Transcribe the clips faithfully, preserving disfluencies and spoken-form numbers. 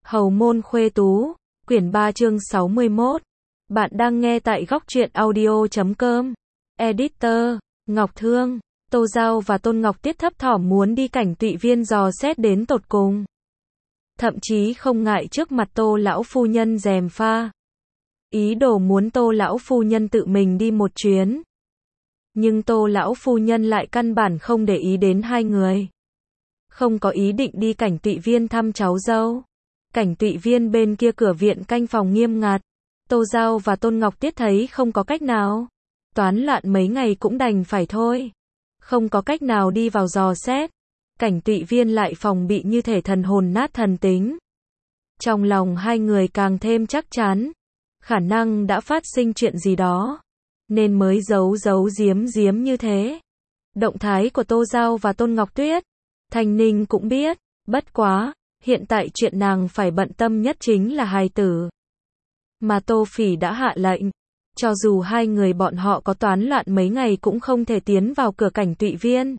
Hầu môn khuê tú, quyển ba chương sáu mươi mốt. Bạn đang nghe tại góc truyện audio chấm com. Editor, Ngọc Thương, Tô Giao và Tôn Ngọc Tiết thấp thỏm muốn đi cảnh Tụy Viên dò xét đến tột cùng. Thậm chí không ngại trước mặt Tô lão phu nhân gièm pha. Ý đồ muốn Tô lão phu nhân tự mình đi một chuyến. Nhưng Tô lão phu nhân lại căn bản không để ý đến hai người. Không có ý định đi cảnh Tụy Viên thăm cháu dâu. Cảnh Tụy Viên bên kia cửa viện canh phòng nghiêm ngặt. Tô Giao và Tôn Ngọc Tiết thấy không có cách nào. Toán loạn mấy ngày cũng đành phải thôi. Không có cách nào đi vào dò xét. Cảnh Tụy Viên lại phòng bị như thể thần hồn nát thần tính. Trong lòng hai người càng thêm chắc chắn. Khả năng đã phát sinh chuyện gì đó. Nên mới giấu giấu giếm giếm như thế. Động thái của Tô Giao và Tôn Ngọc Tuyết, Thanh Ninh cũng biết. Bất quá, hiện tại chuyện nàng phải bận tâm nhất chính là hài tử. Mà Tô Phỉ đã hạ lệnh. Cho dù hai người bọn họ có toán loạn mấy ngày cũng không thể tiến vào cửa cảnh Tụy Viên.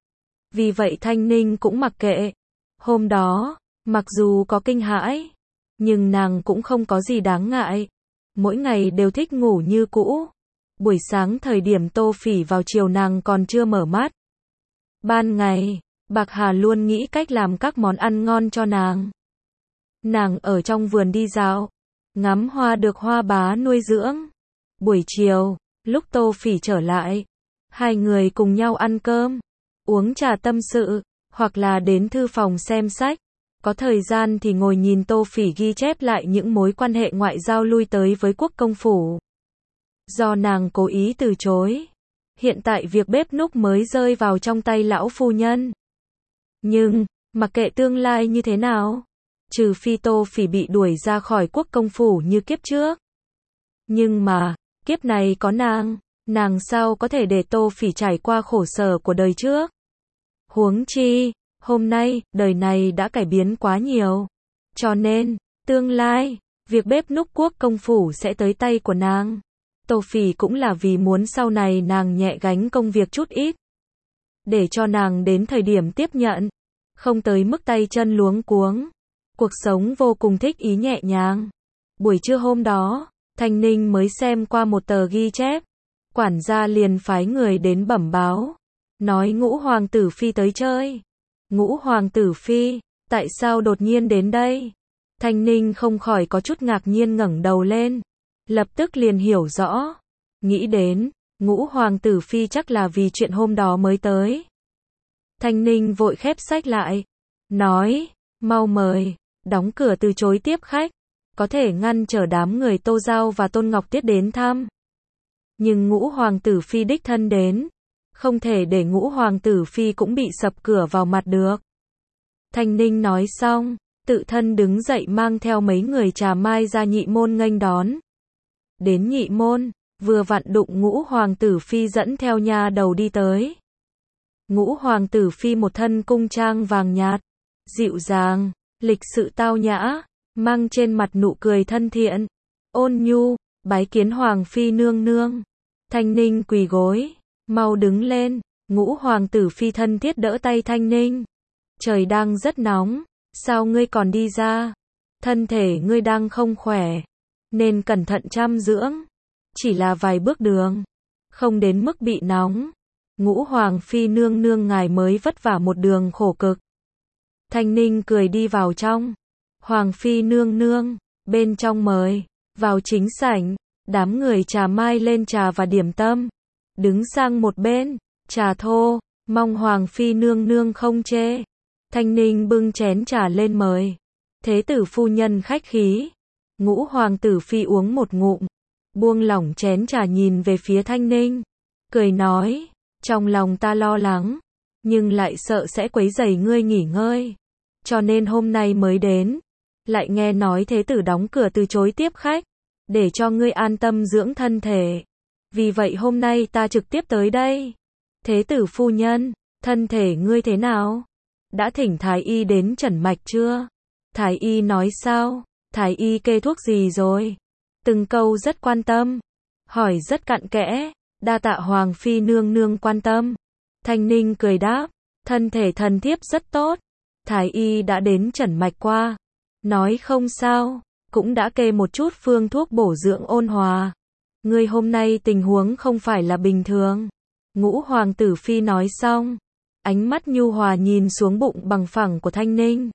Vì vậy Thanh Ninh cũng mặc kệ. Hôm đó, mặc dù có kinh hãi, nhưng nàng cũng không có gì đáng ngại. Mỗi ngày đều thích ngủ như cũ. Buổi sáng thời điểm Tô Phỉ vào chiều nàng còn chưa mở mắt. Ban ngày, Bạc Hà luôn nghĩ cách làm các món ăn ngon cho nàng. Nàng ở trong vườn đi dạo, ngắm hoa được hoa bá nuôi dưỡng. Buổi chiều, lúc Tô Phỉ trở lại, hai người cùng nhau ăn cơm, uống trà tâm sự, hoặc là đến thư phòng xem sách. Có thời gian thì ngồi nhìn Tô Phỉ ghi chép lại những mối quan hệ ngoại giao lui tới với quốc công phủ. Do nàng cố ý từ chối. Hiện tại việc bếp núc mới rơi vào trong tay lão phu nhân. Nhưng, mặc kệ tương lai như thế nào, trừ phi Tô Phỉ bị đuổi ra khỏi quốc công phủ như kiếp trước. Nhưng mà, kiếp này có nàng, nàng sao có thể để Tô Phỉ trải qua khổ sở của đời trước. Huống chi, hôm nay, đời này đã cải biến quá nhiều. Cho nên, tương lai, việc bếp núc quốc công phủ sẽ tới tay của nàng. Tô Phỉ cũng là vì muốn sau này nàng nhẹ gánh công việc chút ít. Để cho nàng đến thời điểm tiếp nhận, không tới mức tay chân luống cuống. Cuộc sống vô cùng thích ý nhẹ nhàng. Buổi trưa hôm đó, Thanh Ninh mới xem qua một tờ ghi chép. Quản gia liền phái người đến bẩm báo. Nói Ngũ Hoàng tử Phi tới chơi. Ngũ Hoàng tử Phi, tại sao đột nhiên đến đây? Thanh Ninh không khỏi có chút ngạc nhiên ngẩng đầu lên. Lập tức liền hiểu rõ. Nghĩ đến, Ngũ Hoàng tử Phi chắc là vì chuyện hôm đó mới tới. Thanh Ninh vội khép sách lại. Nói, mau mời, đóng cửa từ chối tiếp khách. Có thể ngăn trở đám người Tô Giao và Tôn Ngọc Tiết đến thăm. Nhưng Ngũ Hoàng tử Phi đích thân đến. Không thể để Ngũ Hoàng tử Phi cũng bị sập cửa vào mặt được. Thanh Ninh nói xong, tự thân đứng dậy mang theo mấy người trà mai ra nhị môn nghênh đón. Đến nhị môn, vừa vặn đụng Ngũ Hoàng tử Phi dẫn theo nha đầu đi tới. Ngũ Hoàng tử Phi một thân cung trang vàng nhạt, dịu dàng, lịch sự tao nhã, mang trên mặt nụ cười thân thiện, ôn nhu, bái kiến Hoàng Phi nương nương. Thanh Ninh quỳ gối, mau đứng lên. Ngũ Hoàng tử Phi thân thiết đỡ tay Thanh Ninh. Trời đang rất nóng, sao ngươi còn đi ra? Thân thể ngươi đang không khỏe, nên cẩn thận chăm dưỡng. Chỉ là vài bước đường, không đến mức bị nóng. Ngũ Hoàng Phi nương nương ngài mới vất vả một đường khổ cực. Thanh Ninh cười đi vào trong. Hoàng Phi nương nương, bên trong mời. Vào chính sảnh, đám người trà mai lên trà và điểm tâm. Đứng sang một bên, trà thô, mong Hoàng Phi nương nương không chê. Thanh Ninh bưng chén trà lên mời. Thế tử phu nhân khách khí. Ngũ Hoàng tử Phi uống một ngụm, buông lỏng chén trà nhìn về phía Thanh Ninh. Cười nói, trong lòng ta lo lắng, nhưng lại sợ sẽ quấy rầy ngươi nghỉ ngơi. Cho nên hôm nay mới đến. Lại nghe nói thế tử đóng cửa từ chối tiếp khách, để cho ngươi an tâm dưỡng thân thể. Vì vậy hôm nay ta trực tiếp tới đây. Thế tử phu nhân, thân thể ngươi thế nào? Đã thỉnh Thái y đến trần mạch chưa? Thái y nói sao? Thái y kê thuốc gì rồi? Từng câu rất quan tâm, hỏi rất cặn kẽ. Đa tạ Hoàng Phi nương nương quan tâm. Thanh Ninh cười đáp, thân thể thần thiếp rất tốt. Thái y đã đến trần mạch qua, nói không sao, cũng đã kê một chút phương thuốc bổ dưỡng ôn hòa. Ngươi hôm nay tình huống không phải là bình thường. Ngũ hoàng tử phi nói xong, ánh mắt nhu hòa nhìn xuống bụng bằng phẳng của Thanh Ninh.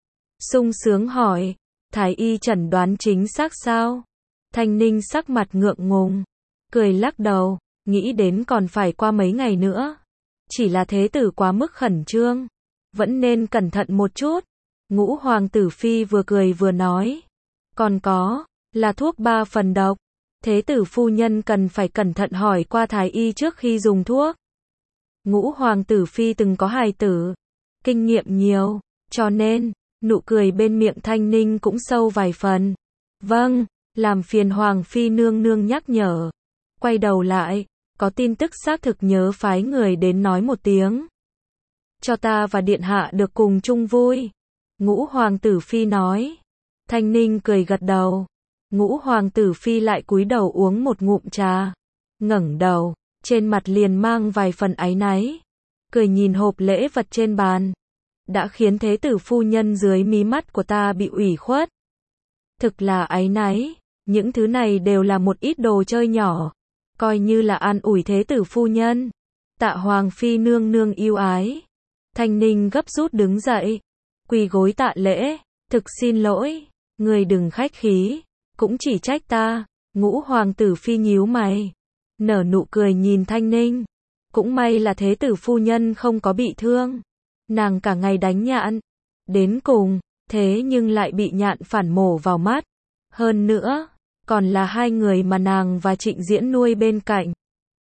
Sung sướng hỏi, thái y chẩn đoán chính xác sao? Thanh Ninh sắc mặt ngượng ngùng, cười lắc đầu, nghĩ đến còn phải qua mấy ngày nữa. Chỉ là thế tử quá mức khẩn trương, vẫn nên cẩn thận một chút. Ngũ hoàng tử phi vừa cười vừa nói, còn có, là thuốc ba phần độc. Thế tử phu nhân cần phải cẩn thận hỏi qua thái y trước khi dùng thuốc. Ngũ hoàng tử phi từng có hài tử, kinh nghiệm nhiều, cho nên, nụ cười bên miệng Thanh Ninh cũng sâu vài phần. Vâng, làm phiền hoàng phi nương nương nhắc nhở. Quay đầu lại, có tin tức xác thực nhớ phái người đến nói một tiếng. Cho ta và điện hạ được cùng chung vui. Ngũ hoàng tử phi nói. Thanh Ninh cười gật đầu. Ngũ hoàng tử phi lại cúi đầu uống một ngụm trà. Ngẩng đầu, trên mặt liền mang vài phần áy náy. Cười nhìn hộp lễ vật trên bàn. Đã khiến thế tử phu nhân dưới mí mắt của ta bị ủy khuất. Thực là áy náy, những thứ này đều là một ít đồ chơi nhỏ. Coi như là an ủi thế tử phu nhân. Tạ hoàng phi nương nương yêu ái. Thanh Ninh gấp rút đứng dậy. Quỳ gối tạ lễ, thực xin lỗi, người đừng khách khí, cũng chỉ trách ta. Ngũ hoàng tử phi nhíu mày, nở nụ cười nhìn Thanh Ninh. Cũng may là thế tử phu nhân không có bị thương. Nàng cả ngày đánh nhạn, đến cùng, thế nhưng lại bị nhạn phản mổ vào mắt. Hơn nữa, còn là hai người mà nàng và Trịnh Diễn nuôi bên cạnh.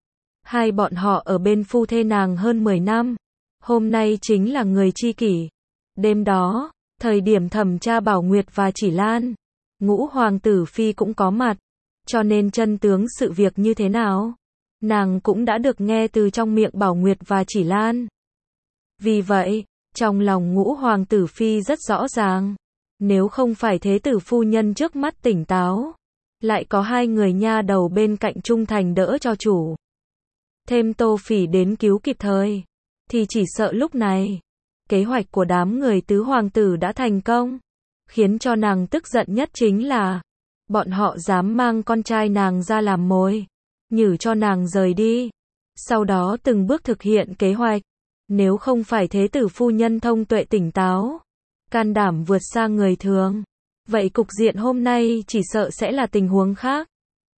Hai bọn họ ở bên phu thê nàng hơn mười năm. Hôm nay chính là người tri kỷ. Đêm đó, thời điểm thẩm tra Bảo Nguyệt và Chỉ Lan, Ngũ hoàng tử phi cũng có mặt, cho nên chân tướng sự việc như thế nào, nàng cũng đã được nghe từ trong miệng Bảo Nguyệt và Chỉ Lan. Vì vậy, trong lòng Ngũ hoàng tử phi rất rõ ràng, nếu không phải thế tử phu nhân trước mắt tỉnh táo, lại có hai người nha đầu bên cạnh trung thành đỡ cho chủ, thêm Tô Phỉ đến cứu kịp thời, thì chỉ sợ lúc này, kế hoạch của đám người tứ hoàng tử đã thành công. Khiến cho nàng tức giận nhất chính là, bọn họ dám mang con trai nàng ra làm mồi, nhử cho nàng rời đi, sau đó từng bước thực hiện kế hoạch. Nếu không phải thế tử phu nhân thông tuệ tỉnh táo, can đảm vượt xa người thường, vậy cục diện hôm nay chỉ sợ sẽ là tình huống khác.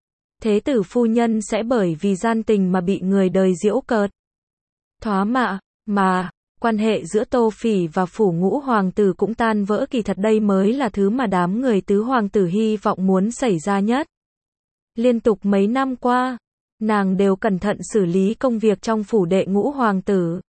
Thế tử phu nhân sẽ bởi vì gian tình mà bị người đời giễu cợt, thoá mạ, mà quan hệ giữa Tô Phỉ và phủ Ngũ hoàng tử cũng tan vỡ. Kỳ thật đây mới là thứ mà đám người tứ hoàng tử hy vọng muốn xảy ra nhất. Liên tục mấy năm qua, nàng đều cẩn thận xử lý công việc trong phủ đệ Ngũ hoàng tử.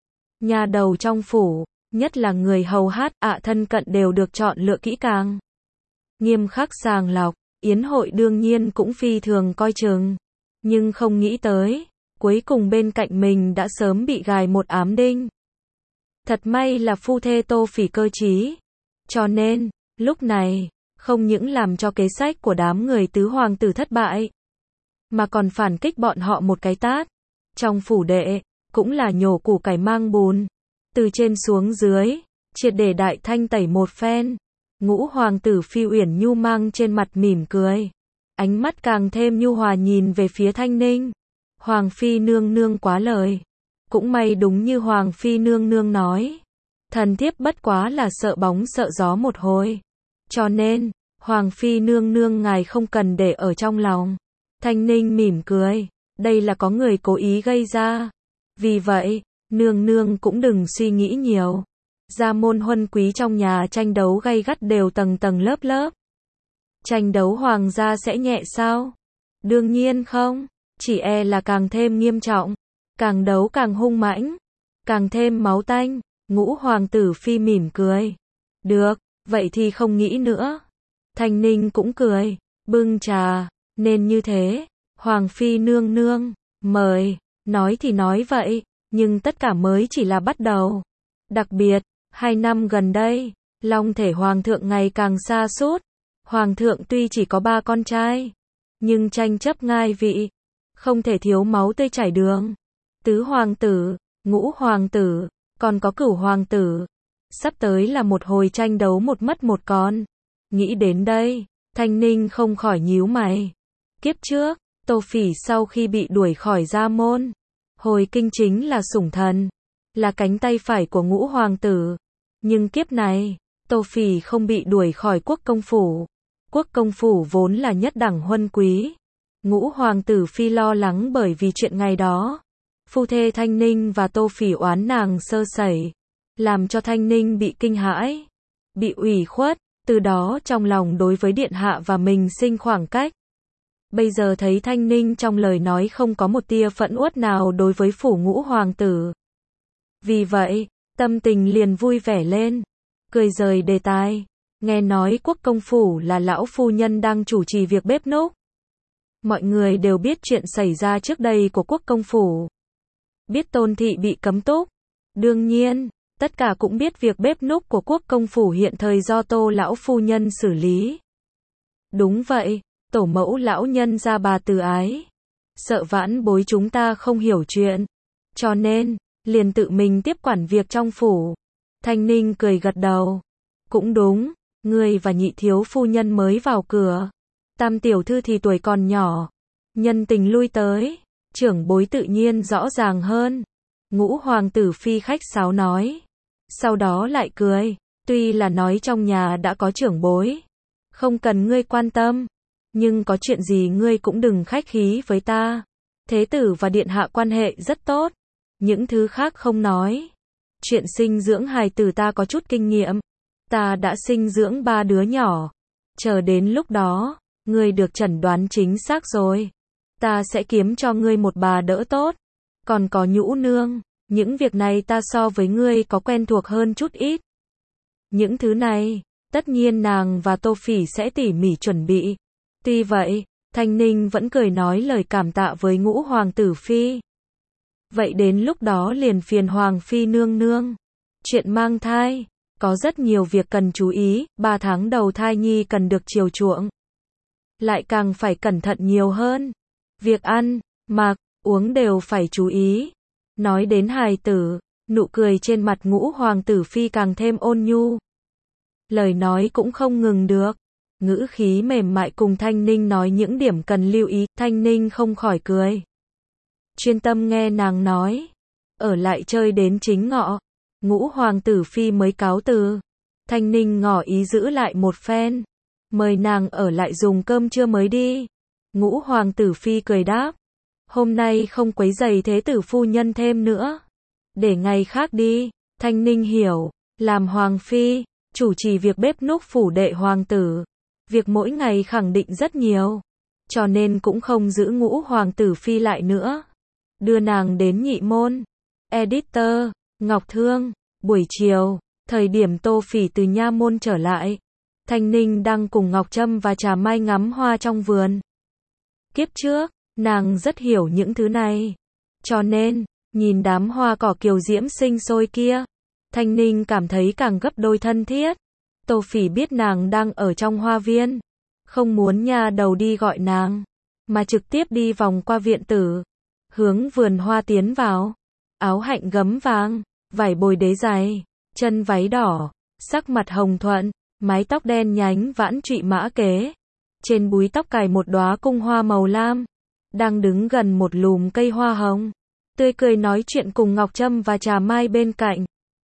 Nhà đầu trong phủ, nhất là người hầu hát, ạ thân cận đều được chọn lựa kỹ càng, nghiêm khắc sàng lọc. Yến hội đương nhiên cũng phi thường coi chừng, nhưng không nghĩ tới, cuối cùng bên cạnh mình đã sớm bị gài một ám đinh. Thật may là phu thê Tô Phỉ cơ trí, cho nên, lúc này, không những làm cho kế sách của đám người tứ hoàng tử thất bại, mà còn phản kích bọn họ một cái tát. Trong phủ đệ, cũng là nhổ củ cải mang bùn, từ trên xuống dưới, triệt để đại thanh tẩy một phen. Ngũ hoàng tử Phi Uyển Nhu mang trên mặt mỉm cười, ánh mắt càng thêm nhu hòa nhìn về phía Thanh Ninh. Hoàng phi nương nương quá lời. Cũng may đúng như Hoàng phi nương nương nói, thần thiếp bất quá là sợ bóng sợ gió một hồi, cho nên, Hoàng phi nương nương ngài không cần để ở trong lòng. Thanh Ninh mỉm cười, đây là có người cố ý gây ra. Vì vậy, nương nương cũng đừng suy nghĩ nhiều. Gia môn huân quý trong nhà tranh đấu gay gắt đều tầng tầng lớp lớp. Tranh đấu hoàng gia sẽ nhẹ sao? Đương nhiên không, chỉ e là càng thêm nghiêm trọng, càng đấu càng hung mãnh, càng thêm máu tanh. Ngũ hoàng tử Phi mỉm cười. Được, vậy thì không nghĩ nữa. Thanh Ninh cũng cười, bưng trà, nên như thế. Hoàng phi nương nương, mời. Nói thì nói vậy, nhưng tất cả mới chỉ là bắt đầu. Đặc biệt, hai năm gần đây, long thể hoàng thượng ngày càng sa sút. Hoàng thượng tuy chỉ có ba con trai, nhưng tranh chấp ngai vị, không thể thiếu máu tươi chảy đường. Tứ hoàng tử, ngũ hoàng tử, còn có cửu hoàng tử, Sắp tới là một hồi tranh đấu một mất một còn. Nghĩ đến đây, Thanh Ninh không khỏi nhíu mày. Kiếp trước, Tô Phỉ sau khi bị đuổi khỏi gia môn, hồi kinh chính là sủng thần, là cánh tay phải của Ngũ hoàng tử. Nhưng kiếp này, Tô Phỉ không bị đuổi khỏi quốc công phủ. Quốc công phủ vốn là nhất đẳng huân quý. Ngũ hoàng tử phi lo lắng bởi vì chuyện ngày đó. Phu thê Thanh Ninh và Tô Phỉ oán nàng sơ sẩy, làm cho Thanh Ninh bị kinh hãi, bị ủy khuất, từ đó trong lòng đối với điện hạ và mình sinh khoảng cách. Bây giờ thấy Thanh Ninh trong lời nói không có một tia phẫn uất nào đối với phủ Ngũ hoàng tử. Vì vậy, tâm tình liền vui vẻ lên, cười rời đề tài. Nghe nói quốc công phủ là lão phu nhân đang chủ trì việc bếp núc. Mọi người đều biết chuyện xảy ra trước đây của quốc công phủ. Biết Tôn thị bị cấm túc. Đương nhiên, tất cả cũng biết việc bếp núc của quốc công phủ hiện thời do Tô lão phu nhân xử lý. Đúng vậy, tổ mẫu lão nhân gia bà từ ái. Sợ vãn bối chúng ta không hiểu chuyện. Cho nên, liền tự mình tiếp quản việc trong phủ. Thanh Ninh cười gật đầu. Cũng đúng, ngươi và nhị thiếu phu nhân mới vào cửa. Tam tiểu thư thì tuổi còn nhỏ. Nhân tình lui tới, trưởng bối tự nhiên rõ ràng hơn. Ngũ hoàng tử phi khách sáo nói. Sau đó lại cười. Tuy là nói trong nhà đã có trưởng bối, không cần ngươi quan tâm. Nhưng có chuyện gì ngươi cũng đừng khách khí với ta. Thế tử và điện hạ quan hệ rất tốt. Những thứ khác không nói. Chuyện sinh dưỡng hài tử ta có chút kinh nghiệm. Ta đã sinh dưỡng ba đứa nhỏ. Chờ đến lúc đó, ngươi được chẩn đoán chính xác rồi. Ta sẽ kiếm cho ngươi một bà đỡ tốt. Còn có Nhũ nương, những việc này ta so với ngươi có quen thuộc hơn chút ít. Những thứ này, tất nhiên nàng và Tô Phỉ sẽ tỉ mỉ chuẩn bị. Tuy vậy, Thanh Ninh vẫn cười nói lời cảm tạ với Ngũ hoàng tử phi. Vậy đến lúc đó liền phiền hoàng phi nương nương. Chuyện mang thai, có rất nhiều việc cần chú ý, ba tháng đầu thai nhi cần được chiều chuộng. Lại càng phải cẩn thận nhiều hơn. Việc ăn, mặc, uống đều phải chú ý. Nói đến hài tử, nụ cười trên mặt Ngũ hoàng tử phi càng thêm ôn nhu. Lời nói cũng không ngừng được. Ngữ khí mềm mại cùng Thanh Ninh nói những điểm cần lưu ý, Thanh Ninh không khỏi cười. Chuyên tâm nghe nàng nói. Ở lại chơi đến chính ngọ. Ngũ hoàng tử phi mới cáo từ. Thanh Ninh ngỏ ý giữ lại một phen. Mời nàng ở lại dùng cơm trưa mới đi. Ngũ hoàng tử phi cười đáp. Hôm nay không quấy rầy thế tử phu nhân thêm nữa. Để ngày khác đi. Thanh Ninh hiểu. Làm hoàng phi, chủ trì việc bếp núc phủ đệ hoàng tử. Việc mỗi ngày khẳng định rất nhiều. Cho nên cũng không giữ Ngũ hoàng tử phi lại nữa. Đưa nàng đến nhị môn. Editor, Ngọc Thương. Buổi chiều, thời điểm Tô Phỉ từ nha môn trở lại. Thanh Ninh đang cùng Ngọc Trâm và Trà Mai ngắm hoa trong vườn. Kiếp trước, nàng rất hiểu những thứ này. Cho nên, nhìn đám hoa cỏ kiều diễm sinh sôi kia, Thanh Ninh cảm thấy càng gấp đôi thân thiết. Tô Phỉ biết nàng đang ở trong hoa viên, không muốn nha đầu đi gọi nàng, mà trực tiếp đi vòng qua viện tử, hướng vườn hoa tiến vào. Áo hạnh gấm vàng, vải bồi đế dày, chân váy đỏ, sắc mặt hồng thuận, mái tóc đen nhánh vãn trụy mã kế. Trên búi tóc cài một đóa cung hoa màu lam, đang đứng gần một lùm cây hoa hồng, tươi cười nói chuyện cùng Ngọc Trâm và Trà Mai bên cạnh.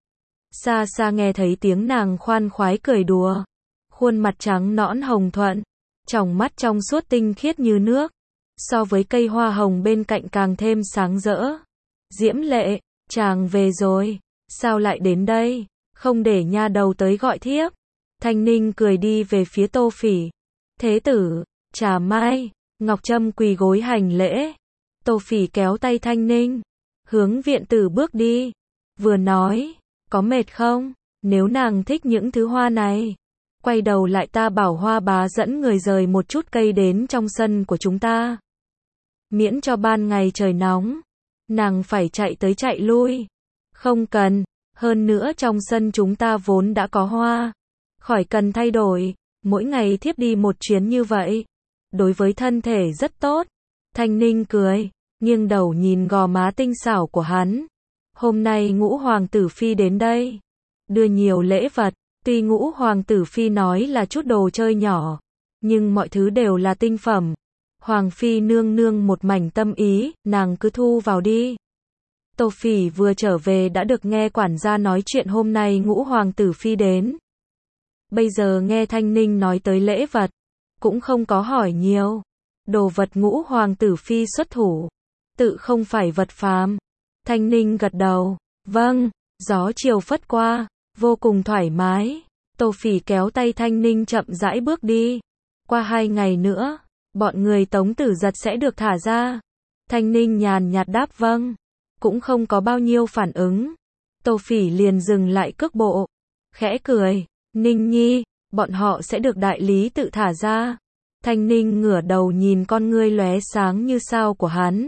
Xa xa nghe thấy tiếng nàng khoan khoái cười đùa, khuôn mặt trắng nõn hồng thuận, tròng mắt trong suốt tinh khiết như nước, so với cây hoa hồng bên cạnh càng thêm sáng rỡ. Diễm Lệ, chàng về rồi, sao lại đến đây, không để nha đầu tới gọi thiếp. Thanh Ninh cười đi về phía Tô Phỉ. Thế tử, Trà Mai, Ngọc Trâm quỳ gối hành lễ. Tô Phỉ kéo tay Thanh Ninh, hướng viện tử bước đi, vừa nói, có mệt không, nếu nàng thích những thứ hoa này, quay đầu lại ta bảo hoa bá dẫn người rời một chút cây đến trong sân của chúng ta. Miễn cho ban ngày trời nóng, nàng phải chạy tới chạy lui. Không cần, hơn nữa trong sân chúng ta vốn đã có hoa, khỏi cần thay đổi, mỗi ngày thiếp đi một chuyến như vậy, đối với thân thể rất tốt. Thanh Ninh cười, nghiêng đầu nhìn gò má tinh xảo của hắn. Hôm nay Ngũ hoàng tử phi đến đây, đưa nhiều lễ vật. Tuy ngũ hoàng tử phi nói là chút đồ chơi nhỏ, nhưng mọi thứ đều là tinh phẩm. Hoàng phi nương nương một mảnh tâm ý, nàng cứ thu vào đi. Tô Phỉ vừa trở về đã được nghe quản gia nói chuyện hôm nay ngũ hoàng tử phi đến. Bây giờ nghe Thanh Ninh nói tới lễ vật, cũng không có hỏi nhiều. Đồ vật ngũ hoàng tử phi xuất thủ, tự không phải vật phàm. Thanh Ninh gật đầu, vâng, gió chiều phất qua, vô cùng thoải mái. Tô Phỉ kéo tay Thanh Ninh chậm rãi bước đi. Qua hai ngày nữa, bọn người Tống Tử Giật sẽ được thả ra. Thanh Ninh nhàn nhạt đáp vâng, cũng không có bao nhiêu phản ứng. Tô Phỉ liền dừng lại cước bộ, khẽ cười, Ninh Nhi, bọn họ sẽ được đại lý tự thả ra. Thanh Ninh ngửa đầu nhìn con ngươi lóe sáng như sao của hắn.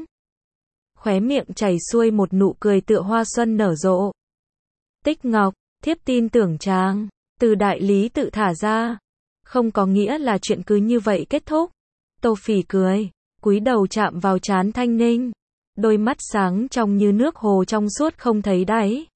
Khóe miệng chảy xuôi một nụ cười tựa hoa xuân nở rộ. Tích Ngọc, thiếp tin tưởng chàng, từ đại lý tự thả ra, không có nghĩa là chuyện cứ như vậy kết thúc. Tô Phỉ cười, cúi đầu chạm vào trán Thanh Ninh, đôi mắt sáng trong như nước hồ trong suốt không thấy đáy.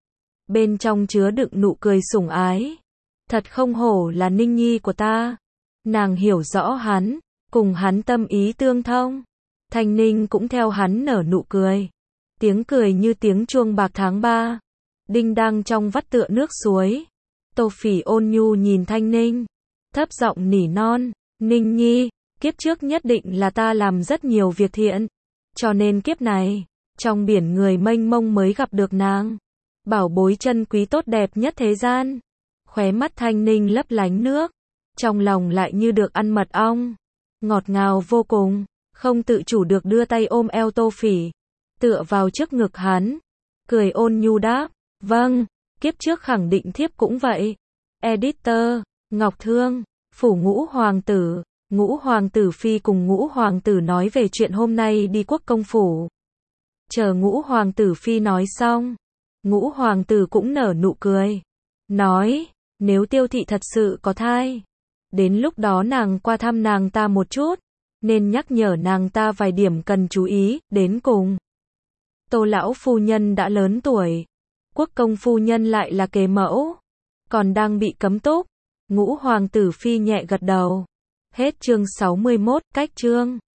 Bên trong chứa đựng nụ cười sủng ái. Thật không hổ là Ninh Nhi của ta. Nàng hiểu rõ hắn, cùng hắn tâm ý tương thông. Thanh Ninh cũng theo hắn nở nụ cười. Tiếng cười như tiếng chuông bạc tháng ba, đinh đang trong vắt tựa nước suối. Tô Phỉ ôn nhu nhìn Thanh Ninh, thấp giọng nỉ non, Ninh Nhi, kiếp trước nhất định là ta làm rất nhiều việc thiện, cho nên kiếp này, trong biển người mênh mông mới gặp được nàng. Bảo bối chân quý tốt đẹp nhất thế gian. Khóe mắt Thanh Ninh lấp lánh nước, trong lòng lại như được ăn mật ong, ngọt ngào vô cùng, không tự chủ được đưa tay ôm eo Tô Phỉ, tựa vào trước ngực hắn, cười ôn nhu đáp, vâng, kiếp trước khẳng định thiếp cũng vậy. Editor, Ngọc Thương, phủ ngũ hoàng tử, ngũ hoàng tử phi cùng ngũ hoàng tử nói về chuyện hôm nay đi quốc công phủ. Chờ ngũ hoàng tử phi nói xong, ngũ hoàng tử cũng nở nụ cười, nói, nếu Tiêu thị thật sự có thai, đến lúc đó nàng qua thăm nàng ta một chút, nên nhắc nhở nàng ta vài điểm cần chú ý, đến cùng. Tô lão phu nhân đã lớn tuổi, quốc công phu nhân lại là kế mẫu, còn đang bị cấm túc. Ngũ hoàng tử phi nhẹ gật đầu. Hết chương sáu mươi mốt, cách chương.